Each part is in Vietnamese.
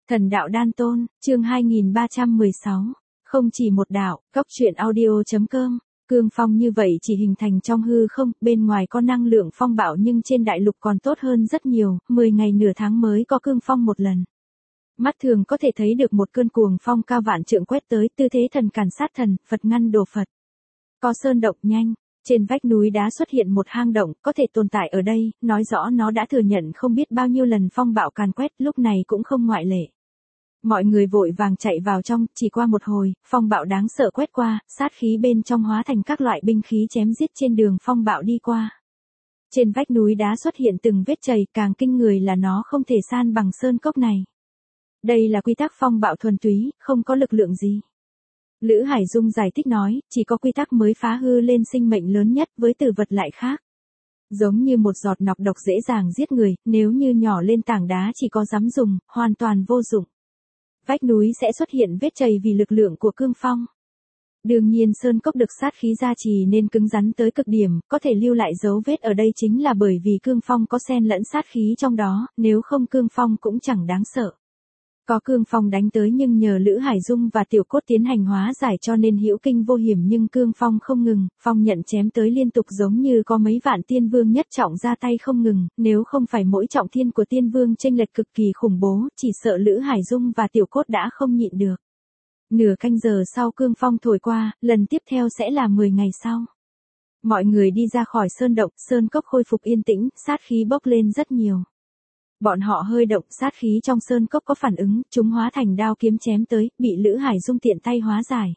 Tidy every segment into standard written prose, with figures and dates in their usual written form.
Thần đạo đan tôn, chương 2316. Không chỉ một đạo, góc truyện audio.com. Cương phong như vậy chỉ hình thành trong hư không, bên ngoài có năng lượng phong bạo nhưng trên đại lục còn tốt hơn rất nhiều, 10 ngày nửa tháng mới có cương phong một lần. Mắt thường có thể thấy được một cơn cuồng phong cao vạn trượng quét tới, tư thế thần càn sát thần, Phật ngăn đồ Phật. Có sơn động nhanh, trên vách núi đá xuất hiện một hang động, có thể tồn tại ở đây, nói rõ nó đã thừa nhận không biết bao nhiêu lần phong bạo càn quét, lúc này cũng không ngoại lệ. Mọi người vội vàng chạy vào trong, chỉ qua một hồi, phong bạo đáng sợ quét qua, sát khí bên trong hóa thành các loại binh khí chém giết trên đường phong bạo đi qua. Trên vách núi đá xuất hiện từng vết chày, càng kinh người là nó không thể san bằng sơn cốc này. Đây là quy tắc phong bạo thuần túy, không có lực lượng gì. Lữ Hải Dung giải thích nói, chỉ có quy tắc mới phá hư lên sinh mệnh lớn nhất, với tử vật lại khác. Giống như một giọt nọc độc dễ dàng giết người, nếu như nhỏ lên tảng đá chỉ có dám dùng, hoàn toàn vô dụng. Vách núi sẽ xuất hiện vết chày vì lực lượng của cương phong. Đương nhiên sơn cốc được sát khí gia trì nên cứng rắn tới cực điểm, có thể lưu lại dấu vết ở đây chính là bởi vì cương phong có xen lẫn sát khí trong đó, nếu không cương phong cũng chẳng đáng sợ. Có cương phong đánh tới nhưng nhờ Lữ Hải Dung và Tiểu Cốt tiến hành hóa giải cho nên hữu kinh vô hiểm, nhưng cương phong không ngừng, phong nhận chém tới liên tục giống như có mấy vạn tiên vương nhất trọng ra tay không ngừng, nếu không phải mỗi trọng thiên của tiên vương chênh lệch cực kỳ khủng bố, chỉ sợ Lữ Hải Dung và Tiểu Cốt đã không nhịn được. Nửa canh giờ sau cương phong thổi qua, lần tiếp theo sẽ là 10 ngày sau. Mọi người đi ra khỏi sơn động, sơn cốc khôi phục yên tĩnh, sát khí bốc lên rất nhiều. Bọn họ hơi động, sát khí trong sơn cốc có phản ứng, chúng hóa thành đao kiếm chém tới, bị Lữ Hải Dung tiện tay hóa giải.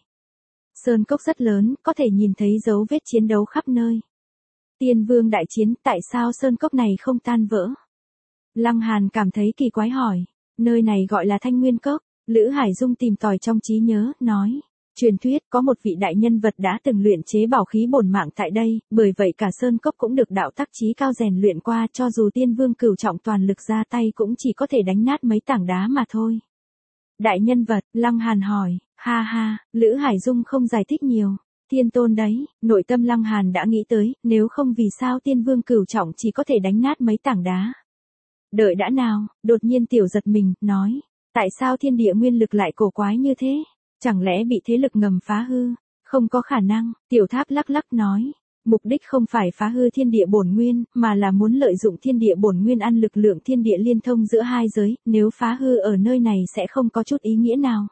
Sơn cốc rất lớn, có thể nhìn thấy dấu vết chiến đấu khắp nơi. Tiên vương đại chiến, tại sao sơn cốc này không tan vỡ? Lăng Hàn cảm thấy kỳ quái hỏi, nơi này gọi là Thanh Nguyên Cốc. Lữ Hải Dung tìm tòi trong trí nhớ, nói. Truyền thuyết có một vị đại nhân vật đã từng luyện chế bảo khí bổn mạng tại đây, bởi vậy cả sơn cốc cũng được đạo tắc trí cao rèn luyện qua, cho dù tiên vương cửu trọng toàn lực ra tay cũng chỉ có thể đánh nát mấy tảng đá mà thôi. Đại nhân vật, Lăng Hàn hỏi, ha ha, Lữ Hải Dung không giải thích nhiều. Tiên tôn đấy, nội tâm Lăng Hàn đã nghĩ tới, nếu không vì sao tiên vương cửu trọng chỉ có thể đánh nát mấy tảng đá. Đợi đã nào, đột nhiên Tiểu giật mình, nói, tại sao thiên địa nguyên lực lại cổ quái như thế? Chẳng lẽ bị thế lực ngầm phá hư? Không có khả năng, Tiểu Tháp lắc lắc nói. Mục đích không phải phá hư thiên địa bổn nguyên, mà là muốn lợi dụng thiên địa bổn nguyên ăn lực lượng thiên địa liên thông giữa hai giới, nếu phá hư ở nơi này sẽ không có chút ý nghĩa nào.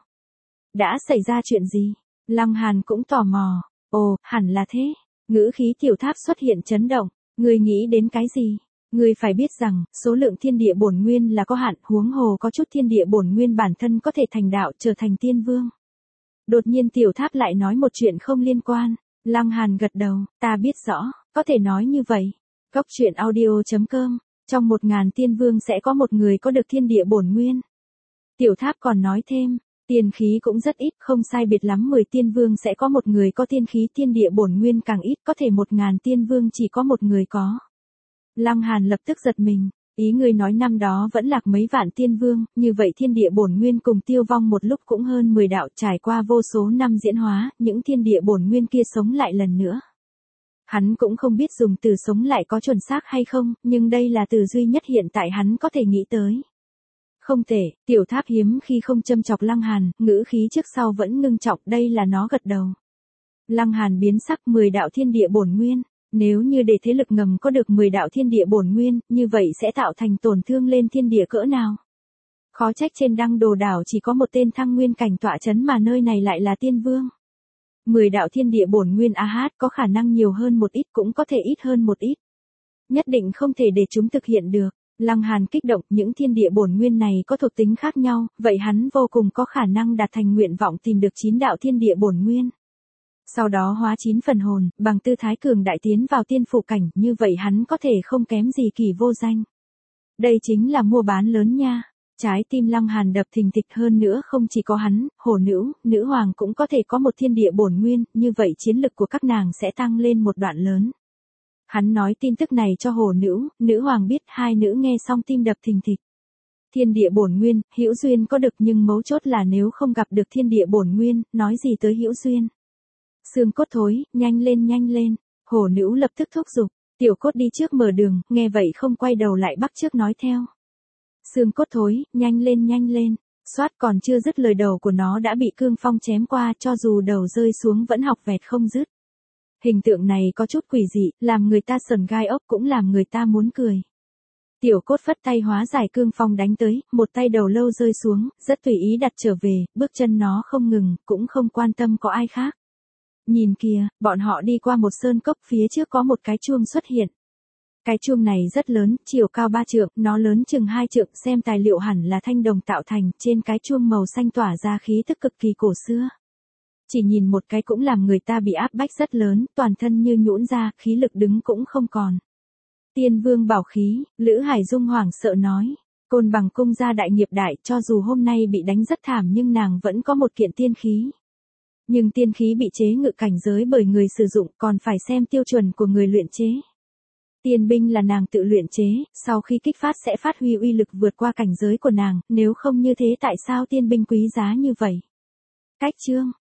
Đã xảy ra chuyện gì? Lăng Hàn cũng tò mò. Ồ, hẳn là thế. Ngữ khí Tiểu Tháp xuất hiện chấn động. Người nghĩ đến cái gì? Người phải biết rằng, số lượng thiên địa bổn nguyên là có hạn, huống hồ có chút thiên địa bổn nguyên bản thân có thể thành đạo trở thành tiên vương. Đột nhiên Tiểu Tháp lại nói một chuyện không liên quan. Lăng Hàn gật đầu, ta biết rõ, có thể nói như vậy. Góc truyện audio.com, trong 1000 tiên vương sẽ có một người có được thiên địa bổn nguyên. Tiểu Tháp còn nói thêm, tiên khí cũng rất ít, không sai biệt lắm 10 tiên vương sẽ có một người có tiên khí, thiên địa bổn nguyên càng ít, có thể 1000 tiên vương chỉ có một người có. Lăng Hàn lập tức giật mình. Ý người nói năm đó vẫn lạc mấy vạn tiên vương, như vậy thiên địa bổn nguyên cùng tiêu vong một lúc cũng hơn 10 đạo, trải qua vô số năm diễn hóa, những thiên địa bổn nguyên kia sống lại lần nữa. Hắn cũng không biết dùng từ sống lại có chuẩn xác hay không, nhưng đây là từ duy nhất hiện tại hắn có thể nghĩ tới. Không thể, Tiểu Tháp hiếm khi không châm chọc Lăng Hàn, ngữ khí trước sau vẫn ngưng trọng, đây là nó gật đầu. Lăng Hàn biến sắc, 10 đạo thiên địa bổn nguyên. Nếu như để thế lực ngầm có được 10 đạo thiên địa bổn nguyên, như vậy sẽ tạo thành tổn thương lên thiên địa cỡ nào? Khó trách trên Đăng Đồ đảo chỉ có một tên thăng nguyên cảnh tọa chấn mà nơi này lại là tiên vương. 10 đạo thiên địa bổn nguyên có khả năng nhiều hơn một ít, cũng có thể ít hơn một ít. Nhất định không thể để chúng thực hiện được. Lăng Hàn kích động, những thiên địa bổn nguyên này có thuộc tính khác nhau, vậy hắn vô cùng có khả năng đạt thành nguyện vọng tìm được 9 đạo thiên địa bổn nguyên. Sau đó hóa 9 phần hồn, bằng tư thái cường đại tiến vào tiên phủ cảnh, như vậy hắn có thể không kém gì Kỳ Vô Danh. Đây chính là mua bán lớn nha. Trái tim Lăng Hàn đập thình thịch, hơn nữa không chỉ có hắn, Hổ Nữ, Nữ Hoàng cũng có thể có một thiên địa bổn nguyên, như vậy chiến lực của các nàng sẽ tăng lên một đoạn lớn. Hắn nói tin tức này cho Hổ Nữ, Nữ Hoàng biết, hai nữ nghe xong tim đập thình thịch. Thiên địa bổn nguyên, hữu duyên có được nhưng mấu chốt là nếu không gặp được thiên địa bổn nguyên, nói gì tới hữu duyên. Xương Cốt thối, nhanh lên, Hổ Nữ lập tức thúc giục, Tiểu Cốt đi trước mở đường, nghe vậy không quay đầu lại bắt chước nói theo. Xương Cốt thối, nhanh lên, Soát còn chưa dứt lời đầu của nó đã bị cương phong chém qua, cho dù đầu rơi xuống vẫn học vẹt không dứt. Hình tượng này có chút quỷ dị, làm người ta sờn gai ốc cũng làm người ta muốn cười. Tiểu cốt phất tay hóa giải cương phong đánh tới, một tay đầu lâu rơi xuống, rất tùy ý đặt trở về, bước chân nó không ngừng, cũng không quan tâm có ai khác. Nhìn kìa, bọn họ đi qua một sơn cốc, phía trước có một cái chuông xuất hiện. Cái chuông này rất lớn, chiều cao 3 trượng, nó lớn chừng 2 trượng, xem tài liệu hẳn là thanh đồng tạo thành, trên cái chuông màu xanh tỏa ra khí tức cực kỳ cổ xưa. Chỉ nhìn một cái cũng làm người ta bị áp bách rất lớn, toàn thân như nhũn ra, khí lực đứng cũng không còn. Tiên vương bảo khí, Lữ Hải Dung hoảng sợ nói. Côn Bằng cung gia đại nghiệp đại, cho dù hôm nay bị đánh rất thảm nhưng nàng vẫn có một kiện tiên khí. Nhưng tiên khí bị chế ngự cảnh giới bởi người sử dụng, còn phải xem tiêu chuẩn của người luyện chế. Tiên binh là nàng tự luyện chế, sau khi kích phát sẽ phát huy uy lực vượt qua cảnh giới của nàng, nếu không như thế tại sao tiên binh quý giá như vậy? Cách chương